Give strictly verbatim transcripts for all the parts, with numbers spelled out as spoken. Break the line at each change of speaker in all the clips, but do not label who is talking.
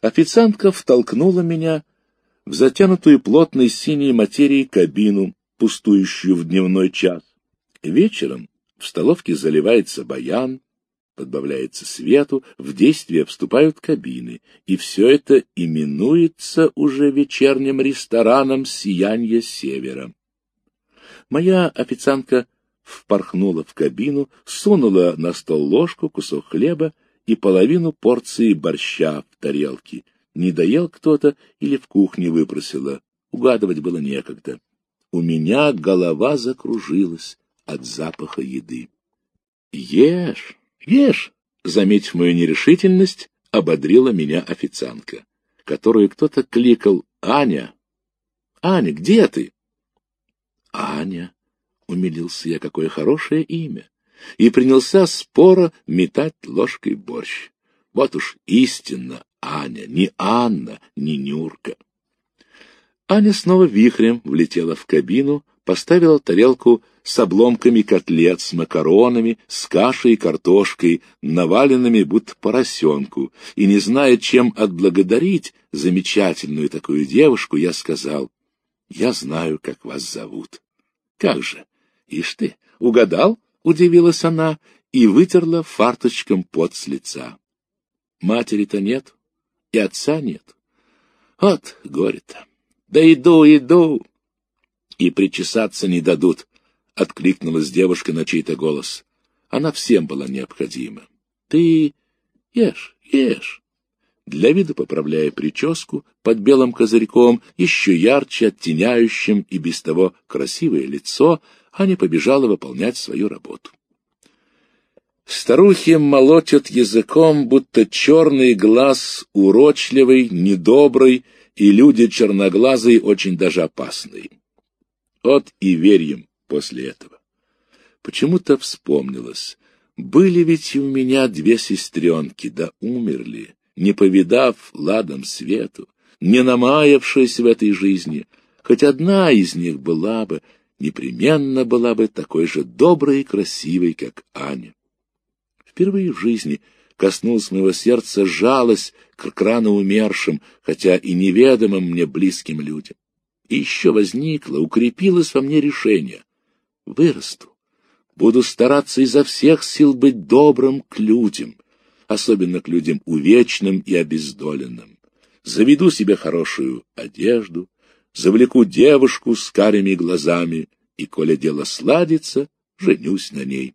Официантка втолкнула меня в затянутую плотной синей материей кабину, пустующую в дневной час. Вечером в столовке заливается баян, подбавляется свету, в действие вступают кабины, и все это именуется уже вечерним рестораном «Сиянье Севера». Моя официантка впорхнула в кабину, сунула на стол ложку, кусок хлеба и половину порции борща в тарелке. Не доел кто-то или в кухне выпросила, угадывать было некогда. У меня голова закружилась от запаха еды. «Ешь, ешь!» — заметив мою нерешительность, ободрила меня официантка, которую кто-то кликал: «Аня! Аня, где ты?» «Аня!» — умилился я, какое хорошее имя, и принялся споро метать ложкой борщ. Вот уж истинно Аня, не Анна, не Нюрка. Аня снова вихрем влетела в кабину, поставила тарелку с обломками котлет, с макаронами, с кашей и картошкой, наваленными будто поросенку, и, не зная, чем отблагодарить замечательную такую девушку, я сказал: «Я знаю, как вас зовут». «Как же? Ишь ты, угадал?» — удивилась она и вытерла фарточком пот с лица. «Матери-то нет, и отца нет. Вот горе-то. Да иду, иду!» «И причесаться не дадут», — откликнулась девушка на чей-то голос. Она всем была необходима. «Ты ешь, ешь». Для вида поправляя прическу под белым козырьком, еще ярче оттеняющим и без того красивое лицо, Аня побежала выполнять свою работу. Старухи молотят языком, будто черный глаз урочливый, недобрый, и люди черноглазые очень даже опасные. Вот и верим после этого. Почему-то вспомнилось. Были ведь и у меня две сестренки, да умерли, не повидав ладом свету, не намаявшись в этой жизни. Хоть одна из них была бы, непременно была бы такой же доброй и красивой, как Аня. Впервые в жизни коснулась моего сердца жалость к рано умершим, хотя и неведомым мне близким людям. И еще возникло, укрепилось во мне решение: вырасту, буду стараться изо всех сил быть добрым к людям, особенно к людям увечным и обездоленным. Заведу себе хорошую одежду, завлеку девушку с карими глазами, и, коли дело сладится, женюсь на ней.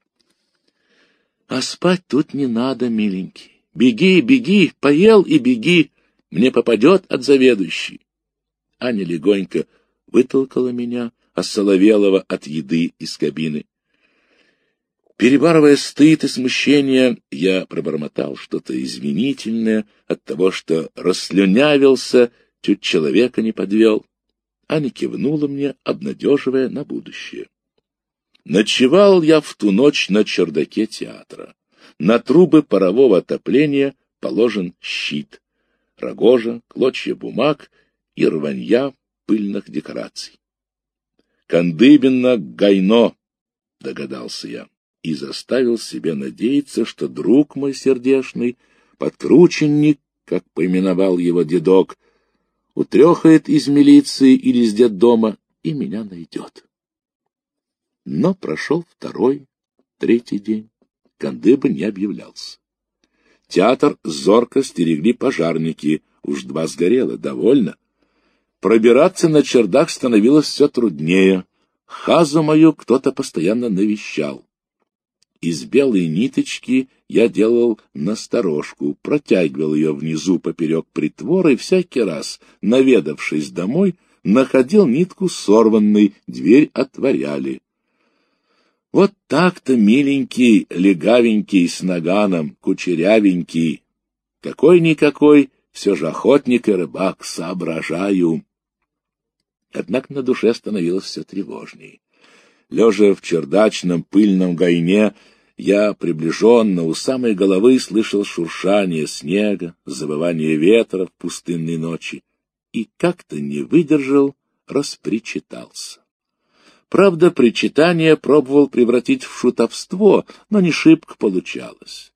А спать тут не надо, миленький. Беги, беги, поел и беги, мне попадет от заведующей. Аня легонько вытолкала меня, осоловелого от еды, из кабины. Перебарывая стыд и смущение, я пробормотал что-то извинительное от того, что расслюнявился, чуть человека не подвел. Аня кивнула мне, обнадеживая на будущее. Ночевал я в ту ночь на чердаке театра. На трубы парового отопления положен щит, рогожа, клочья бумаг и рванья пыльных декораций. Кандыбино-Гайно, догадался я, и заставил себя надеяться, что друг мой сердечный, подкрученник, как поименовал его дедок, утрехает из милиции или из детдома и меня найдет. Но прошел второй, третий день. Кандыба не объявлялся. Театр зорко стерегли пожарники, уж два сгорело, довольно. Пробираться на чердак становилось все труднее. Хазу мою кто-то постоянно навещал. Из белой ниточки я делал насторожку, протягивал ее внизу поперек притвора и всякий раз, наведавшись домой, находил нитку сорванной, дверь отворяли. Вот так-то, миленький, легавенький, с наганом, кучерявенький. Какой-никакой, все же охотник и рыбак, соображаю. Однако на душе становилось все тревожней. Лежа в чердачном пыльном гайне, я приближенно у самой головы слышал шуршание снега, завывание ветра в пустынной ночи, и как-то не выдержал, распричитался. Правда, причитание пробовал превратить в шутовство, но не шибко получалось.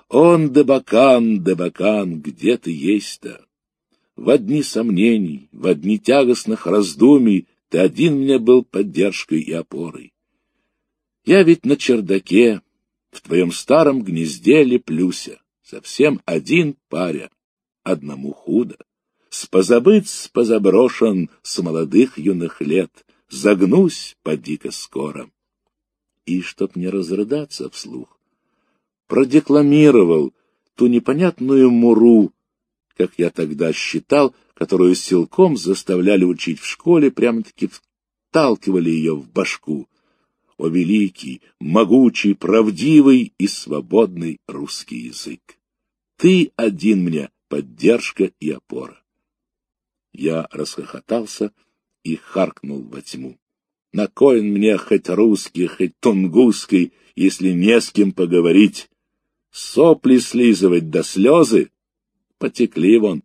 Он, Дебакан, Дебакан, где ты есть-то? В одни сомнений, в одни тягостных раздумий ты один мне был поддержкой и опорой. Я ведь на чердаке, в твоем старом гнезде леплюся, совсем один паря, одному худо. Спозабыт, спозаброшен с молодых юных лет, загнусь поди-ка скоро. И, чтоб не разрыдаться вслух, продекламировал ту непонятную муру, как я тогда считал, которую силком заставляли учить в школе, прямо-таки вталкивали ее в башку. О великий, могучий, правдивый и свободный русский язык! Ты один мне поддержка и опора. Я расхохотался и харкнул во тьму. На кой он мне хоть русский, хоть тунгусский, если не с кем поговорить? Сопли слизывать до слезы? Потекли вон.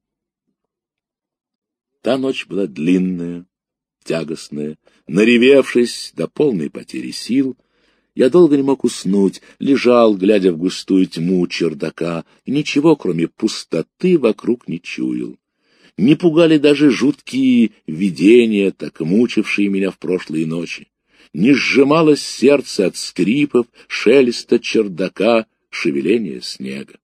Та ночь была длинная, тягостная. Наревевшись до полной потери сил, я долго не мог уснуть, лежал, глядя в густую тьму чердака, и ничего, кроме пустоты, вокруг не чуял. Не пугали даже жуткие видения, так мучившие меня в прошлые ночи. Не сжималось сердце от скрипов, шелеста чердака, шевеления снега.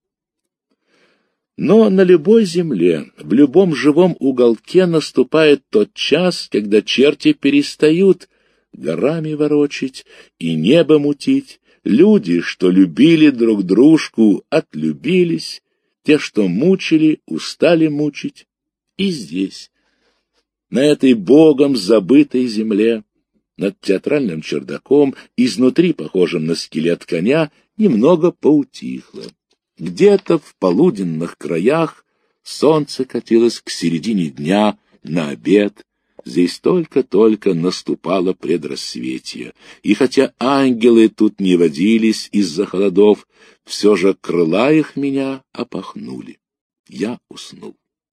Но на любой земле, в любом живом уголке наступает тот час, когда черти перестают горами ворочить и небо мутить. Люди, что любили друг дружку, отлюбились, те, что мучили, устали мучить. И здесь, на этой богом забытой земле, над театральным чердаком, изнутри похожим на скелет коня, немного поутихло. Где-то в полуденных краях солнце катилось к середине дня на обед. Здесь только-только наступало предрассветие, и хотя ангелы тут не водились из-за холодов, все же крыла их меня опахнули. Я уснул.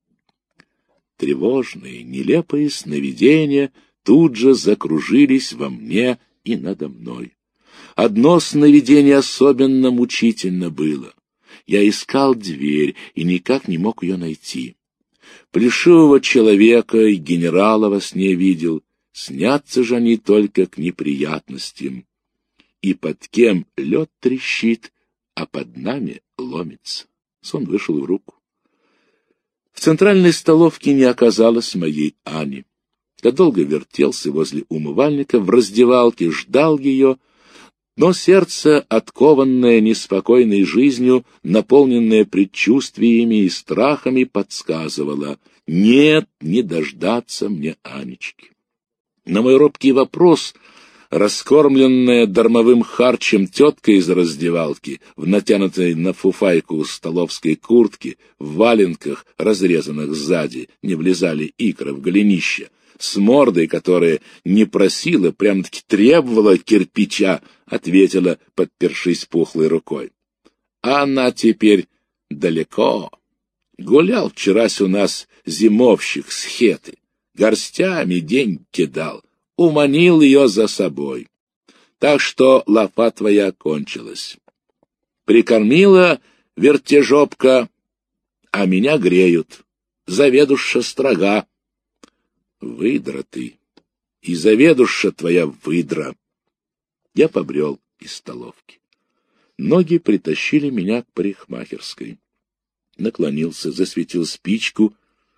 Тревожные, нелепые сновидения тут же закружились во мне и надо мной. Одно сновидение особенно мучительно было. Я искал дверь и никак не мог ее найти. Плешивого человека и генерала во сне видел, снятся же они только к неприятностям. И под кем лед трещит, а под нами ломится. Сон вышел в руку. В центральной столовке не оказалось моей Ани. Я долго вертелся возле умывальника, в раздевалке ждал ее, но сердце, откованное неспокойной жизнью, наполненное предчувствиями и страхами, подсказывало: нет, не дождаться мне Анечки. На мой робкий вопрос, раскормленная дармовым харчем тетка из раздевалки, в натянутой на фуфайку столовской куртке, в валенках, разрезанных сзади, не влезали икры в голенище, с мордой, которая не просила, прям-таки требовала кирпича, ответила, подпершись пухлой рукой: она теперь далеко. Гулял вчерась у нас зимовщик с Хеты, горстями деньги кидал, уманил ее за собой. Так что лафа твоя кончилась. Прикормила вертежопка, а меня греют. Заведуша строга. Выдра ты, и заведуша твоя выдра. Я побрел из столовки. Ноги притащили меня к парикмахерской. Наклонился, засветил спичку.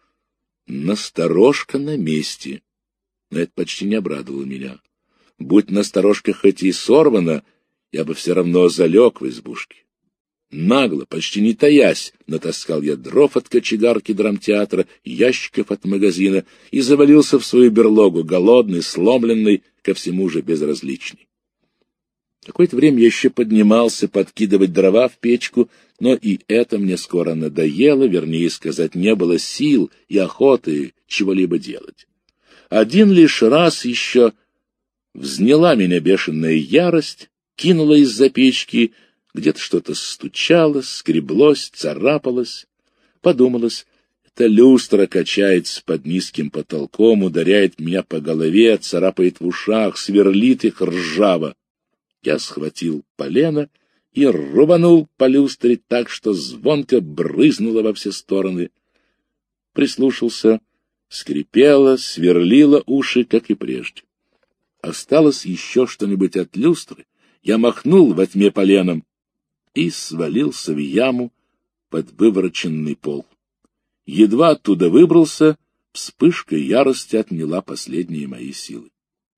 Насторожка на месте. Но это почти не обрадовало меня. Будь насторожка хоть и сорвана, я бы все равно залег в избушке. Нагло, почти не таясь, натаскал я дров от кочегарки драмтеатра, ящиков от магазина и завалился в свою берлогу, голодный, сломленный, ко всему же безразличный. Какое-то время я еще поднимался подкидывать дрова в печку, но и это мне скоро надоело, вернее сказать, не было сил и охоты чего-либо делать. Один лишь раз еще взняла меня бешеная ярость, кинула из-за печки, где-то что-то стучало, скреблось, царапалось. Подумалось, эта люстра качается под низким потолком, ударяет меня по голове, царапает в ушах, сверлит их ржаво. Я схватил полено и рубанул по люстре так, что звонко брызнуло во все стороны. Прислушался, скрипело, сверлило уши, как и прежде. Осталось еще что-нибудь от люстры, я махнул во тьме поленом и свалился в яму под вывороченный пол. Едва оттуда выбрался, вспышка ярости отняла последние мои силы.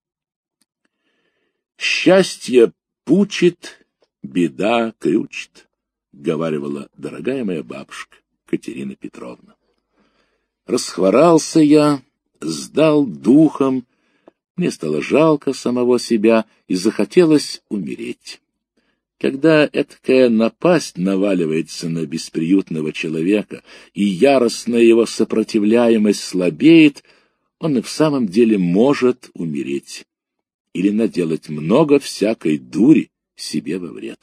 «Счастье пучит, беда крючит», — говаривала дорогая моя бабушка Катерина Петровна. Расхворался я, сдал духом, мне стало жалко самого себя и захотелось умереть. Когда этакая напасть наваливается на бесприютного человека, и яростная его сопротивляемость слабеет, он и в самом деле может умереть или наделать много всякой дури себе во вред.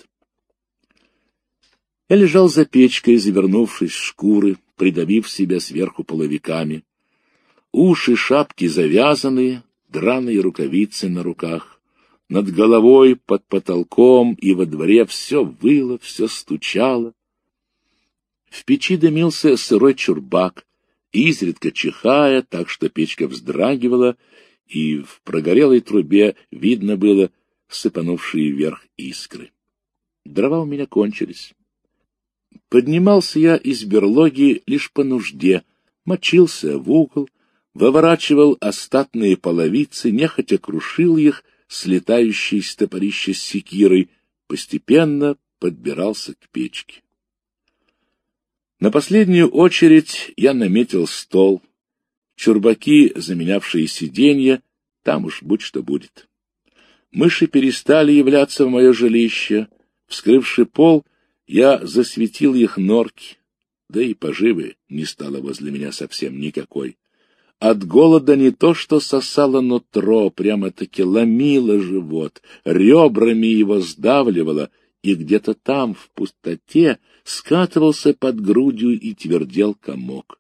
Я лежал за печкой, завернувшись в шкуры, придавив себя сверху половиками. Уши шапки завязаны, драные рукавицы на руках. Над головой, под потолком и во дворе все выло, все стучало. В печи дымился сырой чурбак, изредка чихая, так что печка вздрагивала, и в прогорелой трубе видно было сыпанувшие вверх искры. Дрова у меня кончились. Поднимался я из берлоги лишь по нужде, мочился в угол, выворачивал остатные половицы, нехотя крушил их, слетающий с топорища с секирой, постепенно подбирался к печке. На последнюю очередь я наметил стол, чурбаки, заменявшие сиденья, там уж будь что будет. Мыши перестали являться в мое жилище, вскрывши пол, я засветил их норки, да и поживы не стало возле меня совсем никакой. От голода не то что сосало нутро, прямо-таки ломило живот, ребрами его сдавливало, и где-то там, в пустоте, скатывался под грудью и твердел комок.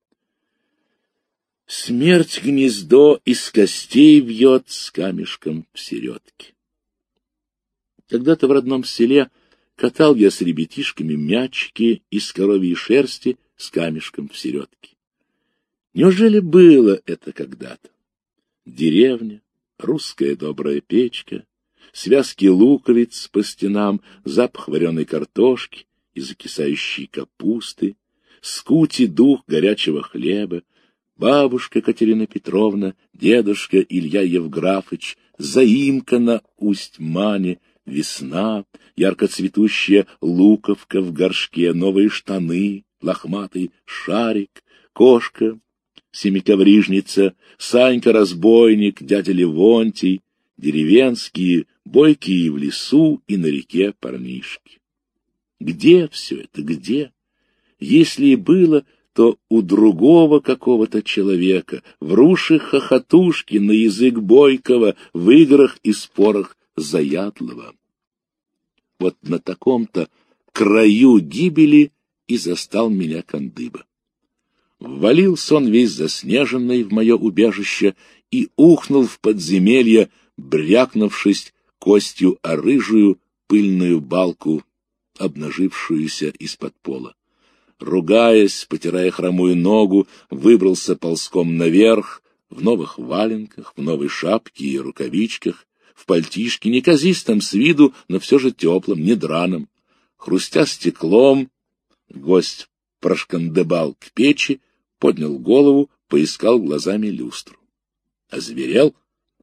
Смерть гнездо из костей вьет с камешком в середке. Когда-то в родном селе катал я с ребятишками мячики из коровьей шерсти с камешком в середке. Неужели было это когда-то? Деревня, русская добрая печка, связки луковиц по стенам, запах вареной картошки и закисающей капусты, скути дух горячего хлеба, бабушка Катерина Петровна, дедушка Илья Евграфыч, заимка на Усть-Мане, весна, ярко цветущая луковка в горшке, новые штаны, лохматый шарик, кошка, семиковрижница, Санька-разбойник, дядя Левонтий, деревенские, бойкие в лесу и на реке парнишки. Где все это, где? Если и было, то у другого какого-то человека, в руши хохотушки на язык бойкого, в играх и спорах заядлого. Вот на таком-то краю гибели и застал меня Кандыба. Ввалился он весь заснеженный в мое убежище и ухнул в подземелье, брякнувшись костью о рыжую пыльную балку, обнажившуюся из-под пола. Ругаясь, потирая хромую ногу, выбрался ползком наверх, в новых валенках, в новой шапке и рукавичках, в пальтишке, неказистом с виду, но все же теплом, не драном. Хрустя стеклом, гость прошкандыбал к печи, поднял голову, поискал глазами люстру. Озверел?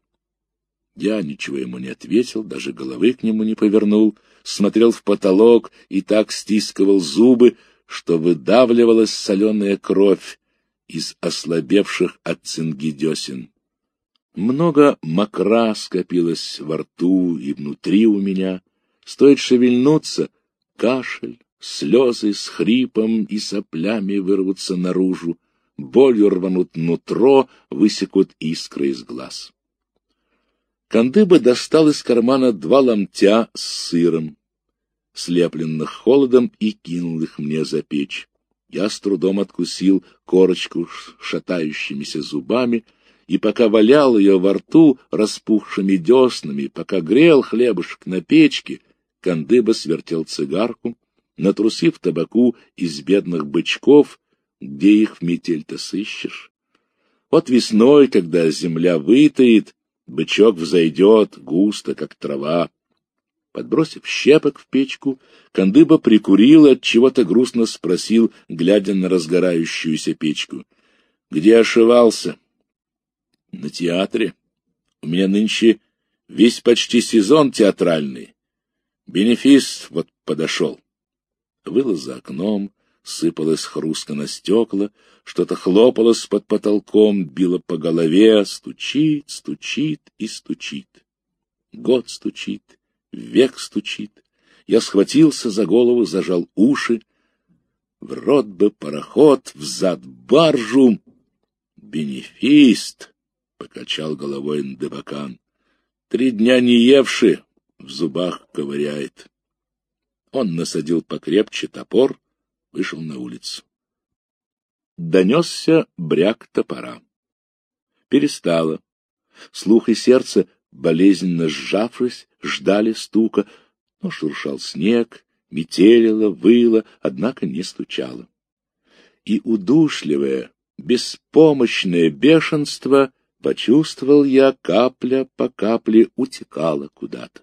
Я ничего ему не ответил, даже головы к нему не повернул, смотрел в потолок и так стискивал зубы, что выдавливалась соленая кровь из ослабевших от цинги десен. Много мокра скопилось во рту и внутри у меня. Стоит шевельнуться — кашель, слезы с хрипом и соплями вырвутся наружу, болью рванут нутро, высекут искры из глаз. Кандыба достал из кармана два ломтя с сыром, слепленных холодом, и кинул их мне за печь. Я с трудом откусил корочку шатающимися зубами, и пока валял ее во рту распухшими деснами, пока грел хлебушек на печке, Кандыба свертел цигарку, натрусив табаку из бедных бычков, где их в метель-то сыщешь. Вот весной, когда земля вытает, бычок взойдет густо, как трава. Подбросив щепок в печку, Кандыба прикурил и от чего-то грустно спросил, глядя на разгорающуюся печку: — Где ошивался? — На театре. У меня нынче весь почти сезон театральный. Бенефис вот подошел. Выло за окном, сыпалось хрустко на стекла, что-то хлопалось под потолком, било по голове, стучит, стучит и стучит. Год стучит, век стучит. Я схватился за голову, зажал уши. В рот бы пароход, взад баржу. Бенефист, — покачал головой Ндебакан, — три дня не евши, в зубах ковыряет. Он насадил покрепче топор, вышел на улицу. Донесся бряк топора. Перестало. Слух и сердце, болезненно сжавшись, ждали стука, но шуршал снег, метелило, выло, однако не стучало. И удушливое, беспомощное бешенство почувствовал я, капля по капле утекало куда-то.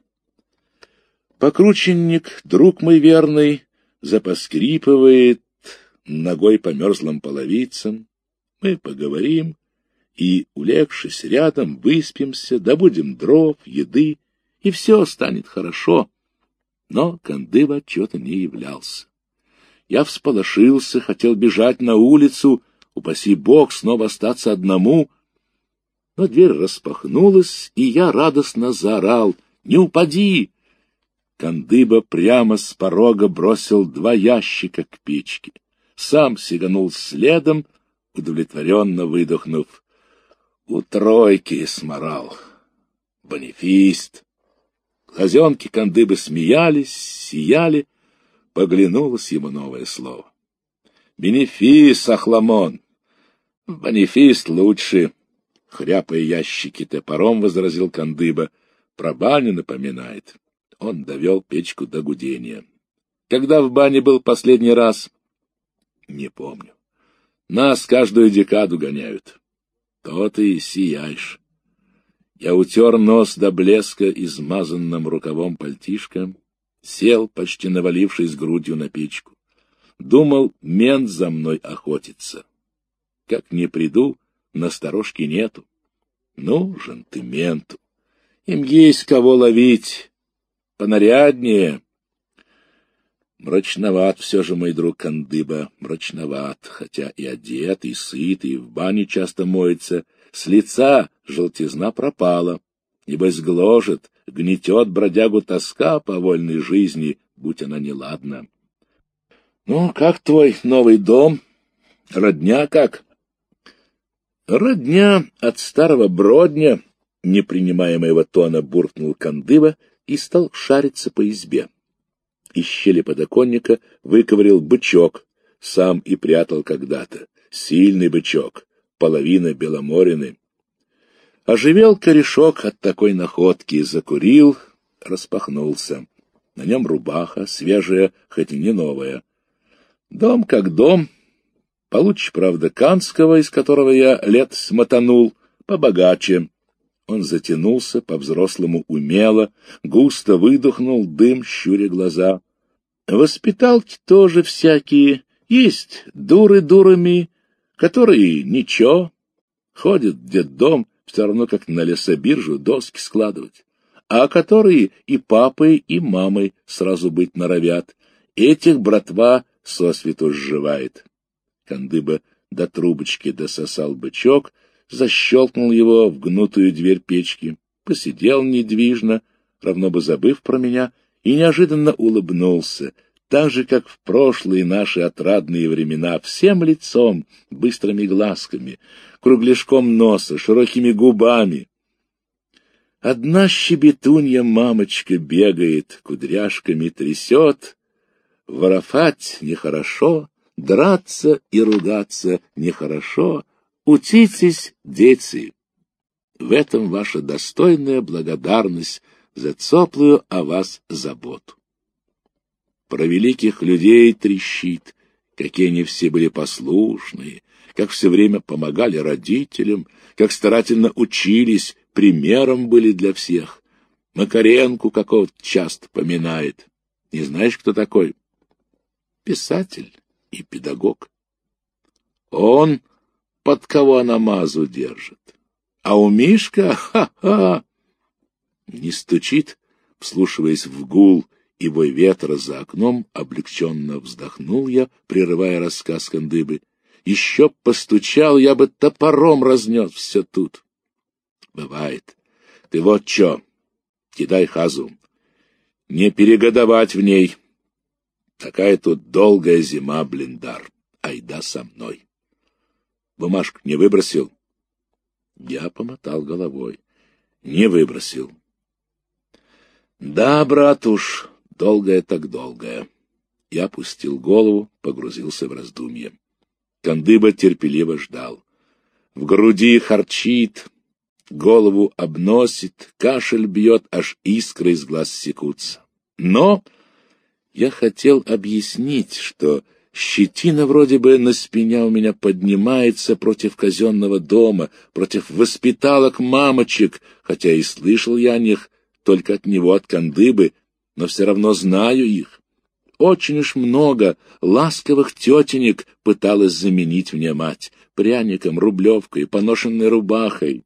Покрученник, друг мой верный, запоскрипывает ногой по мерзлым половицам. Мы поговорим и, улегшись рядом, выспимся, добудем дров, еды, и все станет хорошо. Но Кандыба отчета не являлся. Я всполошился, хотел бежать на улицу, упаси бог, снова остаться одному. Но дверь распахнулась, и я радостно заорал: «Не упади!» Кандыба прямо с порога бросил два ящика к печке. Сам сиганул следом, удовлетворенно выдохнув: «У тройки сморал. Бонифист». Глазенки Кандыбы смеялись, сияли. Поглянулось ему новое слово. «Бенефис, Ахламон!» «Бонифист лучше!» Хряпая ящики топором, возразил Кандыба. «Про баню напоминает». Он довел печку до гудения. «Когда в бане был последний раз?» «Не помню. Нас каждую декаду гоняют. То ты и сияешь». Я утер нос до блеска измазанным рукавом пальтишка, сел, почти навалившись грудью на печку. Думал, мент за мной охотится. Как не приду, насторожки нету. Нужен ты менту. Им есть кого ловить. Понаряднее. Мрачноват все же мой друг Кандыба, мрачноват, хотя и одет, и сыт, и в бане часто моется. С лица желтизна пропала, небось гложет, гнетет бродягу тоска по вольной жизни, будь она неладна. Ну, как твой новый дом? Родня как? Родня от старого бродня, не принимая моего тона, буркнул Кандыба и стал шариться по избе. Из щели подоконника выковырял бычок, сам и прятал когда-то. Сильный бычок, половина беломорины. Оживел корешок от такой находки, закурил, распахнулся. На нем рубаха, свежая, хоть и не новая. Дом как дом. Получше, правда, канского, из которого я лет смотанул, побогаче. Он затянулся по-взрослому умело, густо выдохнул дым, щуря глаза. Воспиталки тоже всякие. Есть дуры дурами, которые ничего. Ходят в детдом, все равно как на лесобиржу доски складывать. А которые и папой, и мамой сразу быть норовят. Этих братва сосвету сживает. Кандыба до трубочки дососал бычок, защелкнул его в гнутую дверь печки, посидел недвижно, равно бы забыв про меня, и неожиданно улыбнулся, так же, как в прошлые наши отрадные времена, всем лицом, быстрыми глазками, кругляшком носа, широкими губами. Одна щебетунья мамочка бегает, кудряшками трясет. Воровать нехорошо, драться и ругаться нехорошо. Учитесь, дети. В этом ваша достойная благодарность за теплую о вас заботу. про великих людей трещит, какие они все были послушные, как все время помогали родителям, как старательно учились, примером были для всех. Макаренку какого-то часто поминает. Не знаешь, кто такой? Писатель и педагог. Он под кого намазу держит. А у Мишка, ха-ха, не стучит, вслушиваясь в гул и вой ветра за окном, облегченно вздохнул я, прерывая рассказ Кандыбы. Еще постучал, я бы топором разнес все тут. Бывает. Ты вот чё, кидай хазу. Не перегодовать в ней. Такая тут долгая зима, блиндар. Айда со мной. Бумажку не выбросил? Я помотал головой. Не выбросил. Да, брат уж, долгая так долгая. Я опустил голову, погрузился в раздумье. Кандыба терпеливо ждал. В груди харчит, голову обносит, кашель бьет, аж искры из глаз секутся. Но я хотел объяснить, что щетина вроде бы на спине у меня поднимается против казенного дома, против воспиталок мамочек, хотя и слышал я о них только от него, от Кандыбы, но все равно знаю их. Очень уж много ласковых тетенек пыталась заменить мне мать пряником, рублевкой, поношенной рубахой.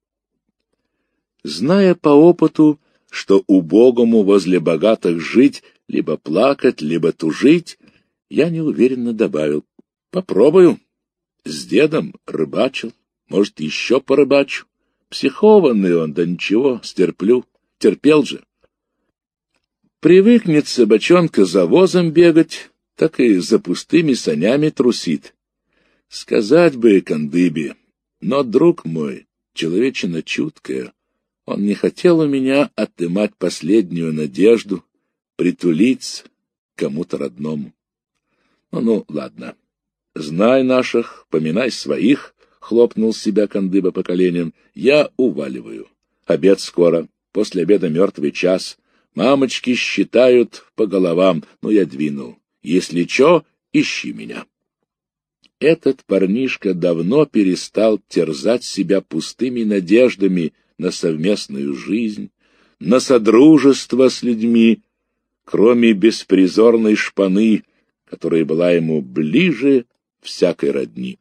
Зная по опыту, что убогому возле богатых жить, либо плакать, либо тужить, я неуверенно добавил: попробую. С дедом рыбачил, может, еще порыбачу. Психованный он, да ничего, стерплю. Терпел же. Привыкнет собачонка за возом бегать, так и за пустыми санями трусит. Сказать бы Кандыбе, но, друг мой, человечина чуткая, он не хотел у меня отымать последнюю надежду, притулиться кому-то родному. Ну-ну, ладно. Знай наших, поминай своих, — хлопнул себя Кандыба по коленям. Я уваливаю. Обед скоро, после обеда мертвый час. Мамочки считают по головам, но я двинул. Если чё, ищи меня. Этот парнишка давно перестал терзать себя пустыми надеждами на совместную жизнь, на содружество с людьми, кроме беспризорной шпаны, которая была ему ближе всякой родни.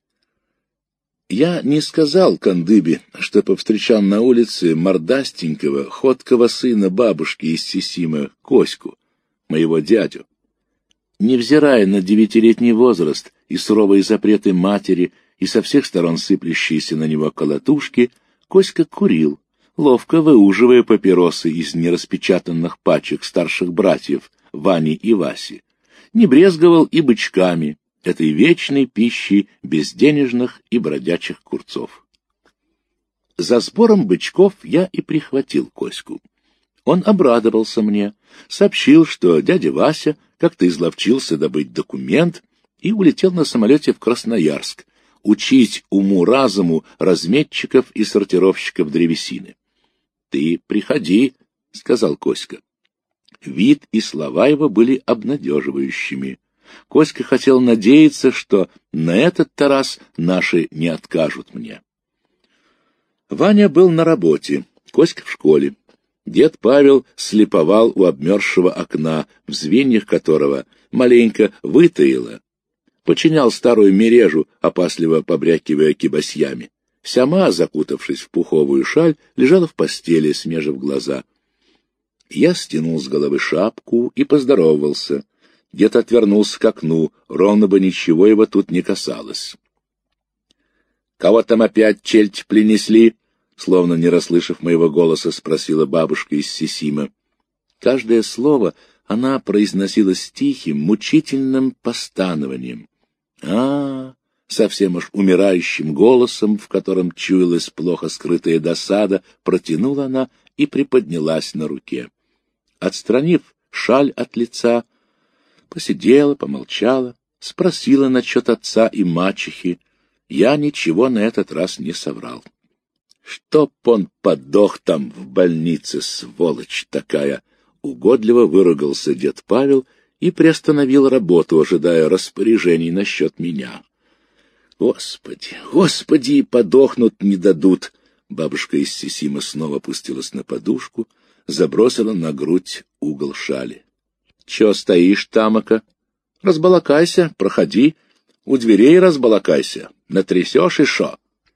Я не сказал Кандыбе, что повстречал на улице мордастенького, ходкого сына бабушки из Сисима, Коську, моего дядю. Невзирая на девятилетний возраст и суровые запреты матери, и со всех сторон сыплющиеся на него колотушки, Коська курил, ловко выуживая папиросы из нераспечатанных пачек старших братьев Вани и Васи. Не брезговал и бычками, этой вечной пищей безденежных и бродячих курцов. За сбором бычков я и прихватил Коську. Он обрадовался мне, сообщил, что дядя Вася как-то изловчился добыть документ и улетел на самолете в Красноярск учить уму-разуму разметчиков и сортировщиков древесины. — Ты приходи, — сказал Коська. Вид и слова его были обнадеживающими. Коська хотел надеяться, что на этот-то раз наши не откажут мне. Ваня был на работе, Коська в школе. Дед Павел слеповал у обмерзшего окна, в звеньях которого маленько вытаило. Починял старую мережу, опасливо побрякивая кибасьями. Сяма, закутавшись в пуховую шаль, лежала в постели, смежив глаза. Я стянул с головы шапку и поздоровался. Дед отвернулся к окну, ровно бы ничего его тут не касалось. — Кого там опять чельть принесли? — словно не расслышав моего голоса, спросила бабушка из Сисима. Каждое слово она произносила с тихим, мучительным постанованием. А, совсем уж умирающим голосом, в котором чуялась плохо скрытая досада, протянула она и приподнялась на руке. Отстранив шаль от лица, посидела, помолчала, спросила насчет отца и мачехи. Я ничего на этот раз не соврал. Чтоб он подох там в больнице, сволочь такая! Угодливо выругался дед Павел и приостановил работу, ожидая распоряжений насчет меня. Господи, господи, и подохнуть не дадут. Бабушка из Сисима снова опустилась на подушку, забросила на грудь угол шали. — Чё стоишь, тамака? Разбалакайся, проходи. У дверей разбалакайся. Натрясешь и шо?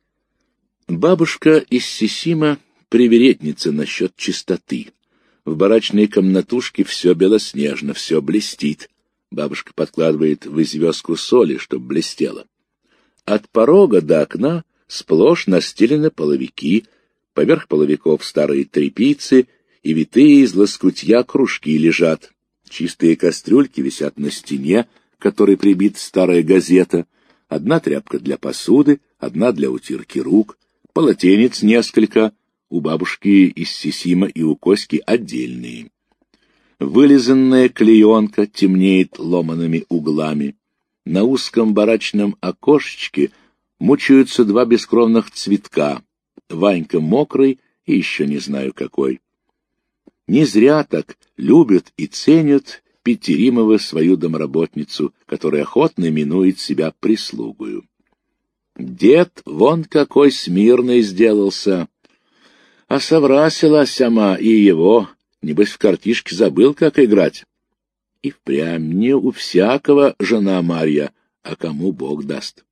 Бабушка из Сисима привередница насчет чистоты. В барачной комнатушке все белоснежно, все блестит. Бабушка подкладывает в известку соли, чтоб блестело. От порога до окна сплошь настелены половики, поверх половиков старые тряпицы и витые из лоскутья кружки лежат. Чистые кастрюльки висят на стене, к которой прибита старая газета. Одна тряпка для посуды, одна для утирки рук, полотенец несколько, у бабушки из Сисима и у Коськи отдельные. Вылизанная клеенка темнеет ломаными углами. На узком барачном окошечке мучаются два бескровных цветка, Ванька мокрый и еще не знаю какой. Не зря так любят и ценят Петеримовы свою домработницу, которая охотно минует себя прислугою. Дед вон какой смирный сделался, а соврасила сама и его, небось в картишке забыл, как играть. И впрямь не у всякого жена Марья, а кому Бог даст.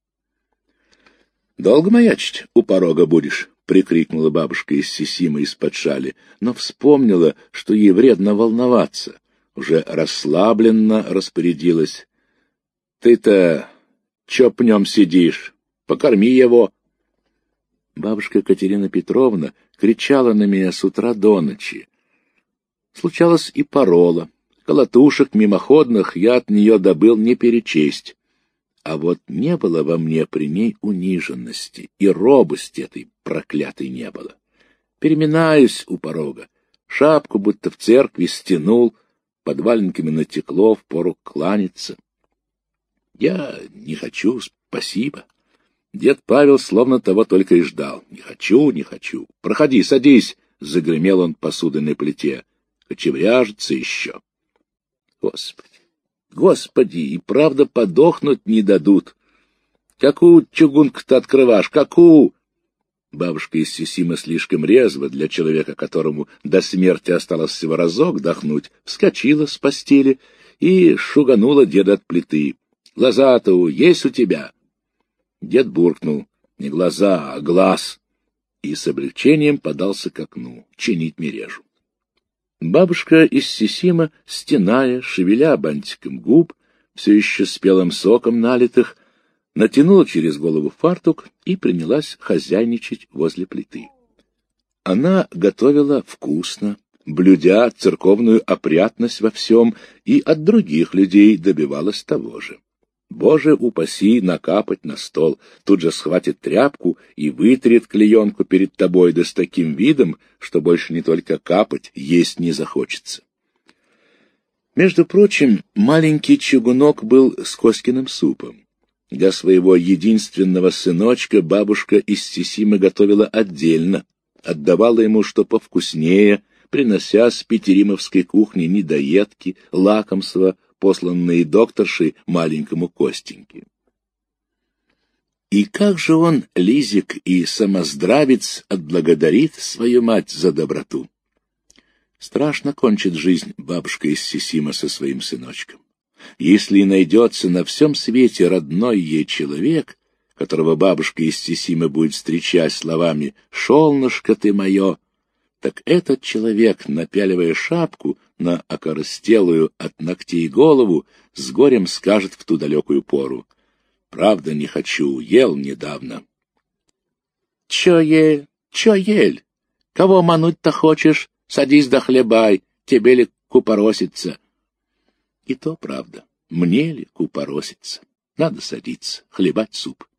— Долго маячить у порога будешь? — прикрикнула бабушка из Сисима из-под шали, но вспомнила, что ей вредно волноваться. Уже расслабленно распорядилась. — Ты-то чё пнем сидишь? Покорми его. Бабушка Катерина Петровна кричала на меня с утра до ночи. Случалось и порола. Колотушек мимоходных я от нее добыл не перечесть. А вот не было во мне при ней униженности, и робости этой проклятой не было. Переминаюсь у порога, шапку будто в церкви стянул, под валенками натекло, впору кланяться. Я не хочу, спасибо. Дед Павел словно того только и ждал. Не хочу, не хочу. Проходи, садись, загремел он посудой на плите. Кочевряжется еще. Господи, господи, и правда подохнуть не дадут. Какую чугунку-то открываешь, какую? Бабушка из Сисима слишком резво для человека, которому до смерти осталось всего разок дохнуть, вскочила с постели и шуганула деда от плиты. Глаза-то есть у тебя? Дед буркнул. Не глаза, а глаз. И с облегчением подался к окну. Чинить мережу. Бабушка из Сисима, стеная, шевеля бантиком губ, все еще спелым соком налитых, натянула через голову фартук и принялась хозяйничать возле плиты. Она готовила вкусно, блюдя церковную опрятность во всем, и от других людей добивалась того же. Боже упаси накапать на стол, тут же схватит тряпку и вытрет клеенку перед тобой, да с таким видом, что больше не только капать, есть не захочется. Между прочим, маленький чугунок был с Коськиным супом. Для своего единственного сыночка бабушка из Сисимы готовила отдельно, отдавала ему что повкуснее, принося с петеримовской кухни недоедки, лакомства, посланные докторшей маленькому Костеньке. И как же он, лизик и самоздравец, отблагодарит свою мать за доброту? Страшно кончит жизнь бабушка из Сисима со своим сыночком. Если и найдется на всем свете родной ей человек, которого бабушка из Сисима будет встречать словами «Шолнышко ты мое», так этот человек, напяливая шапку на окоростелую от ногтей голову, с горем скажет в ту далекую пору: «Правда, не хочу, ел недавно». «Чё ель? Чё ель? Кого мануть-то хочешь? Садись да хлебай, тебе ли купороситься?» И то правда, мне ли купороситься? Надо садиться, хлебать суп.